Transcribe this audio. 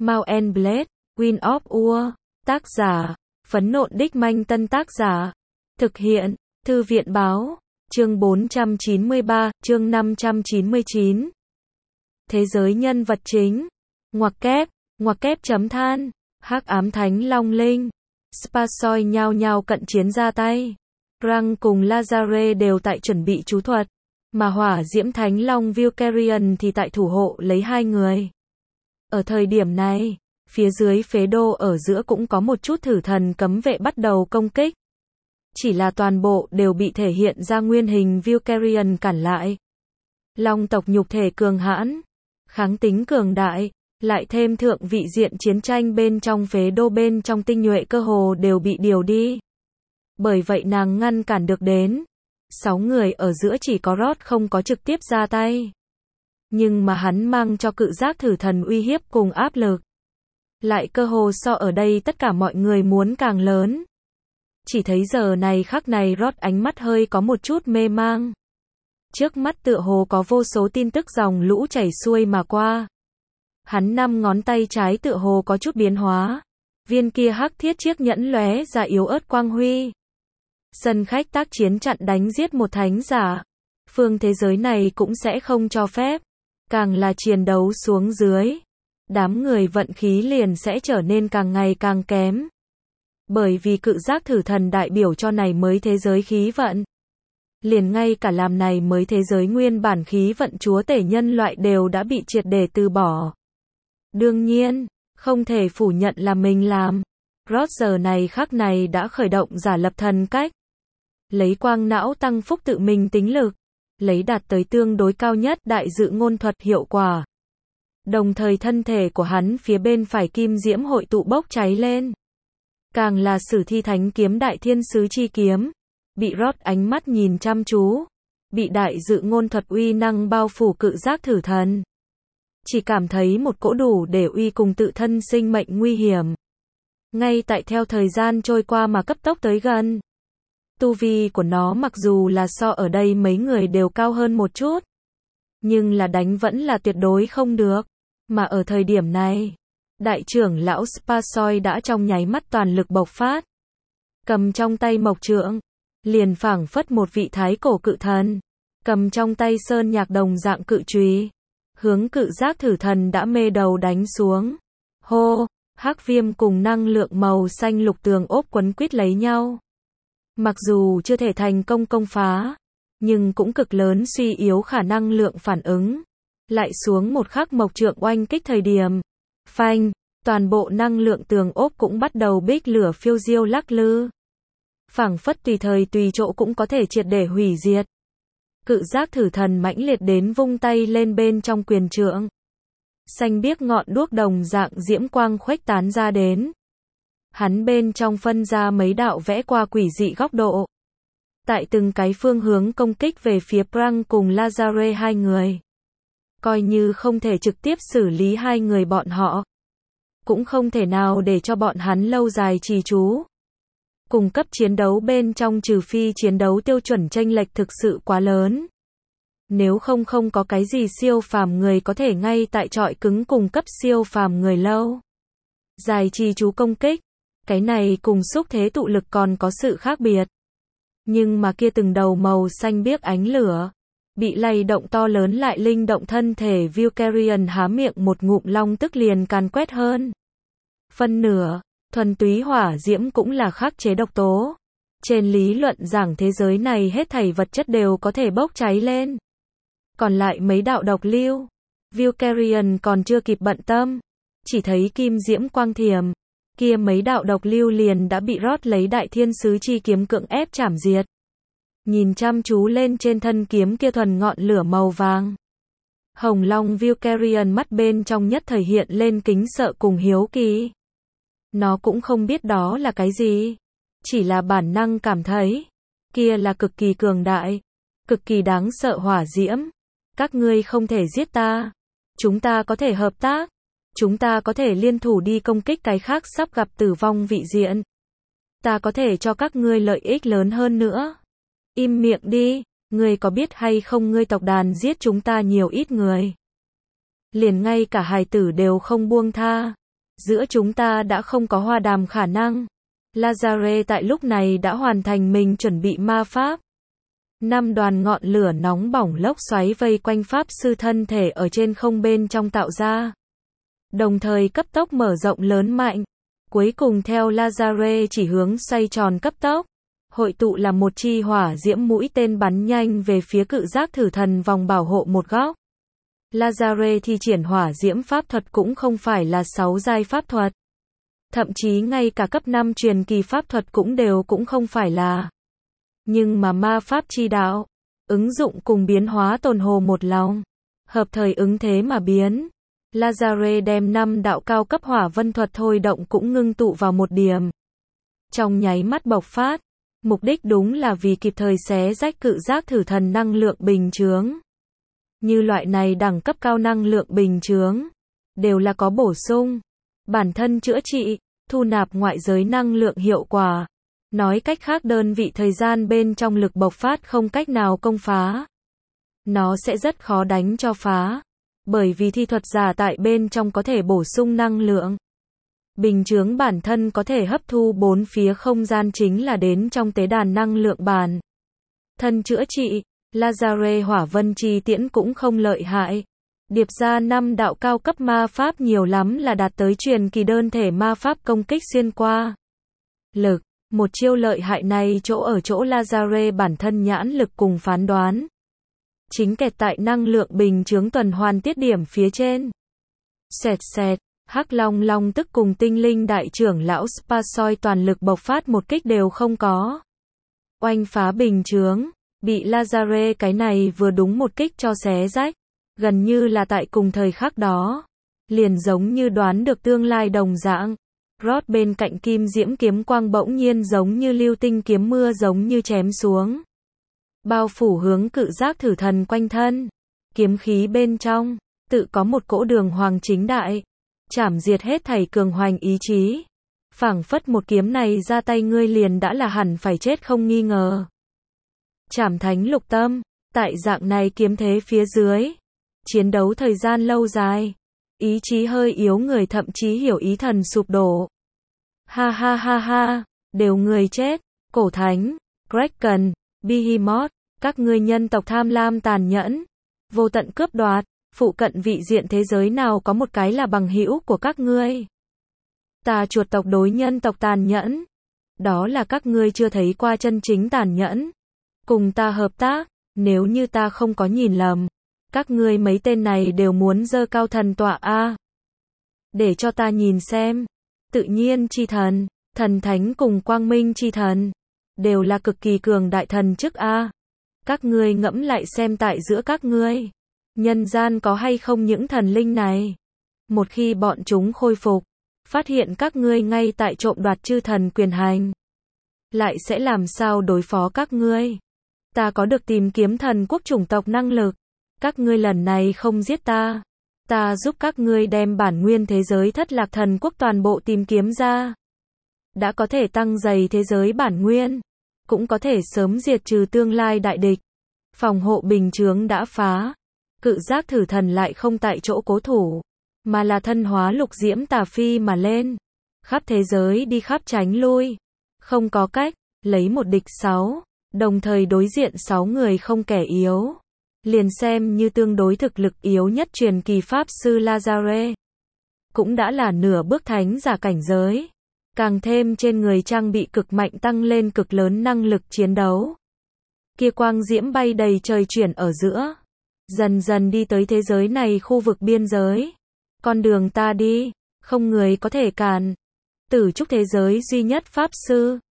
Mount and Blade, Wind of War. Tác giả, Phấn Nộn Đích Manh. Tân tác giả, thực hiện, Thư viện Báo. Chương 493, chương 599. Thế giới nhân vật chính. Ngoặc kép chấm than. Hắc ám thánh long linh. Sparsoi nhao nhao cận chiến ra tay. Răng cùng Lazare đều tại chuẩn bị chú thuật. Mà hỏa diễm thánh long Valkyrian thì tại thủ hộ lấy hai người. Ở thời điểm này, phía dưới phế đô ở giữa cũng có một chút thử thần cấm vệ bắt đầu công kích. Chỉ là toàn bộ đều bị thể hiện ra nguyên hình Valkyrian cản lại. Long tộc nhục thể cường hãn, kháng tính cường đại, lại thêm thượng vị diện chiến tranh bên trong phế đô bên trong tinh nhuệ cơ hồ đều bị điều đi. Bởi vậy nàng ngăn cản được đến. 6 người ở giữa chỉ có Rod không có trực tiếp ra tay. Nhưng mà hắn mang cho cự giác thử thần uy hiếp cùng áp lực. Lại cơ hồ so ở đây tất cả mọi người muốn càng lớn. Chỉ thấy giờ này khắc này Rod ánh mắt hơi có một chút mê mang. Trước mắt tựa hồ có vô số tin tức dòng lũ chảy xuôi mà qua. Hắn 5 ngón tay trái tựa hồ có chút biến hóa. Viên kia hắc thiết chiếc nhẫn lóe ra yếu ớt quang huy. Sân khách tác chiến chặn đánh giết một thánh giả. Phương thế giới này cũng sẽ không cho phép. Càng là chiến đấu xuống dưới, đám người vận khí liền sẽ trở nên càng ngày càng kém. Bởi vì cự giác thử thần đại biểu cho này mới thế giới khí vận. Liền ngay cả làm này mới thế giới nguyên bản khí vận chúa tể nhân loại đều đã bị triệt để từ bỏ. Đương nhiên, không thể phủ nhận là mình làm. Rod giờ này khắc này đã khởi động giả lập thần cách. Lấy quang não tăng phúc tự mình tính lực. Lấy đạt tới tương đối cao nhất đại dự ngôn thuật hiệu quả. Đồng thời thân thể của hắn phía bên phải kim diễm hội tụ bốc cháy lên. Càng là sử thi thánh kiếm đại thiên sứ chi kiếm. Bị Rod ánh mắt nhìn chăm chú. Bị đại dự ngôn thuật uy năng bao phủ cự giác thử thần. Chỉ cảm thấy một cỗ đủ để uy cùng tự thân sinh mệnh nguy hiểm. Ngay tại theo thời gian trôi qua mà cấp tốc tới gần. Tu vi của nó mặc dù là so ở đây mấy người đều cao hơn một chút. Nhưng là đánh vẫn là tuyệt đối không được. Mà ở thời điểm này, đại trưởng lão Sparsoi đã trong nháy mắt toàn lực bộc phát. Cầm trong tay mộc trượng, liền phảng phất một vị thái cổ cự thần. Cầm trong tay sơn nhạc đồng dạng cự chùy, hướng cự giác thử thần đã mê đầu đánh xuống. Hô, hắc viêm cùng năng lượng màu xanh lục tường ốp quấn quýt lấy nhau. Mặc dù chưa thể thành công công phá, nhưng cũng cực lớn suy yếu khả năng lượng phản ứng. Lại xuống một khắc mộc trượng oanh kích thời điểm. Phanh, toàn bộ năng lượng tường ốp cũng bắt đầu bích lửa phiêu diêu lắc lư. Phảng phất tùy thời tùy chỗ cũng có thể triệt để hủy diệt. Cự giác thử thần mãnh liệt đến vung tay lên bên trong quyền trượng. Xanh biếc ngọn đuốc đồng dạng diễm quang khuếch tán ra đến. Hắn bên trong phân ra mấy đạo vẽ qua quỷ dị góc độ. Tại từng cái phương hướng công kích về phía Prang cùng Lazare hai người. Coi như không thể trực tiếp xử lý hai người bọn họ. Cũng không thể nào để cho bọn hắn lâu dài trì trú. Cùng cấp chiến đấu bên trong trừ phi chiến đấu tiêu chuẩn chênh lệch thực sự quá lớn. Nếu không có cái gì siêu phàm người có thể ngay tại trọi cứng cùng cấp siêu phàm người lâu dài trì trú công kích. Cái này cùng xúc thế tụ lực còn có sự khác biệt. Nhưng mà kia từng đầu màu xanh biếc ánh lửa, bị lay động to lớn lại linh động thân thể Valkyrian há miệng một ngụm long tức liền càn quét hơn. Phân nửa, thuần túy hỏa diễm cũng là khắc chế độc tố. Trên lý luận giảng thế giới này hết thảy vật chất đều có thể bốc cháy lên. Còn lại mấy đạo độc lưu, Valkyrian còn chưa kịp bận tâm. Chỉ thấy kim diễm quang thiềm. Kia mấy đạo độc lưu liền đã bị Rod lấy đại thiên sứ chi kiếm cưỡng ép chảm diệt. Nhìn chăm chú lên trên thân kiếm kia thuần ngọn lửa màu vàng. Hồng Long Valkyrian mắt bên trong nhất thời hiện lên kính sợ cùng hiếu kỳ. Nó cũng không biết đó là cái gì. Chỉ là bản năng cảm thấy. Kia là cực kỳ cường đại. Cực kỳ đáng sợ hỏa diễm. Các ngươi không thể giết ta. Chúng ta có thể hợp tác. Chúng ta có thể liên thủ đi công kích cái khác sắp gặp tử vong vị diện. Ta có thể cho các ngươi lợi ích lớn hơn nữa. Im miệng đi, ngươi có biết hay không ngươi tộc đàn giết chúng ta nhiều ít người. Liền ngay cả hài tử đều không buông tha. Giữa chúng ta đã không có hòa đàm khả năng. Lazare tại lúc này đã hoàn thành mình chuẩn bị ma pháp. 5 đoàn ngọn lửa nóng bỏng lốc xoáy vây quanh pháp sư thân thể ở trên không bên trong tạo ra. Đồng thời cấp tốc mở rộng lớn mạnh. Cuối cùng theo Lazare chỉ hướng xoay tròn cấp tốc. Hội tụ là một chi hỏa diễm mũi tên bắn nhanh về phía cự giác thử thần vòng bảo hộ một góc. Lazare thi triển hỏa diễm pháp thuật cũng không phải là 6 giai pháp thuật. Thậm chí ngay cả cấp 5 truyền kỳ pháp thuật cũng không phải là. Nhưng mà ma pháp chi đạo, ứng dụng cùng biến hóa tồn hồ một lòng. Hợp thời ứng thế mà biến. Lazare đem 5 đạo cao cấp hỏa vân thuật thôi động cũng ngưng tụ vào một điểm. Trong nháy mắt bộc phát. Mục đích đúng là vì kịp thời xé rách cự giác thử thần năng lượng bình chướng. Như loại này đẳng cấp cao năng lượng bình chướng, đều là có bổ sung, bản thân chữa trị, thu nạp ngoại giới năng lượng hiệu quả. Nói cách khác đơn vị thời gian bên trong lực bộc phát không cách nào công phá. Nó sẽ rất khó đánh cho phá, bởi vì thi thuật giả tại bên trong có thể bổ sung năng lượng. Bình chướng bản thân có thể hấp thu bốn phía không gian chính là đến trong tế đàn năng lượng bản thân chữa trị. Lazare hỏa vân chi tiễn cũng không lợi hại. Điệp ra 5 đạo cao cấp ma pháp nhiều lắm là đạt tới truyền kỳ đơn thể ma pháp công kích xuyên qua. Lực, một chiêu lợi hại này chỗ ở chỗ Lazare bản thân nhãn lực cùng phán đoán. Chính kẹt tại năng lượng bình chướng tuần hoàn tiết điểm phía trên. Xẹt xẹt, Hắc Long Long tức cùng tinh linh đại trưởng lão Sparsoi toàn lực bộc phát một kích đều không có. Oanh phá bình chướng. Bị Lazare cái này vừa đúng một kích cho xé rách, gần như là tại cùng thời khắc đó, liền giống như đoán được tương lai đồng dạng. Rod bên cạnh kim diễm kiếm quang bỗng nhiên giống như lưu tinh kiếm mưa giống như chém xuống. Bao phủ hướng cự giác thử thần quanh thân. Kiếm khí bên trong, tự có một cỗ đường hoàng chính đại, chảm diệt hết thảy cường hoành ý chí. Phảng phất một kiếm này ra tay ngươi liền đã là hẳn phải chết không nghi ngờ. Trảm thánh lục tâm, tại dạng này kiếm thế phía dưới, chiến đấu thời gian lâu dài, ý chí hơi yếu người thậm chí hiểu ý thần sụp đổ. Ha ha ha ha, đều người chết, cổ thánh, Kraken, Behemoth, các ngươi nhân tộc tham lam tàn nhẫn, vô tận cướp đoạt, phụ cận vị diện thế giới nào có một cái là bằng hữu của các ngươi. Tà chuột tộc đối nhân tộc tàn nhẫn, đó là các ngươi chưa thấy qua chân chính tàn nhẫn. Cùng ta hợp tác, nếu như ta không có nhìn lầm, các ngươi mấy tên này đều muốn dơ cao thần tọa a. Để cho ta nhìn xem, tự nhiên chi thần, thần thánh cùng quang minh chi thần, đều là cực kỳ cường đại thần chức a. Các ngươi ngẫm lại xem tại giữa các ngươi, nhân gian có hay không những thần linh này. Một khi bọn chúng khôi phục, phát hiện các ngươi ngay tại trộm đoạt chư thần quyền hành, lại sẽ làm sao đối phó các ngươi? Ta có được tìm kiếm thần quốc chủng tộc năng lực. Các ngươi lần này không giết ta. Ta giúp các ngươi đem bản nguyên thế giới thất lạc thần quốc toàn bộ tìm kiếm ra. Đã có thể tăng dày thế giới bản nguyên. Cũng có thể sớm diệt trừ tương lai đại địch. Phòng hộ bình chướng đã phá. Cự giác thử thần lại không tại chỗ cố thủ. Mà là thân hóa lục diễm tà phi mà lên. Khắp thế giới đi khắp tránh lui. Không có cách, lấy một địch 6. Đồng thời đối diện 6 người không kẻ yếu. Liền xem như tương đối thực lực yếu nhất truyền kỳ pháp sư Lazare. Cũng đã là nửa bước thánh giả cảnh giới. Càng thêm trên người trang bị cực mạnh tăng lên cực lớn năng lực chiến đấu. Kia quang diễm bay đầy trời chuyển ở giữa. Dần dần đi tới thế giới này khu vực biên giới. Con đường ta đi, không người có thể cản. Tử trúc thế giới duy nhất pháp sư.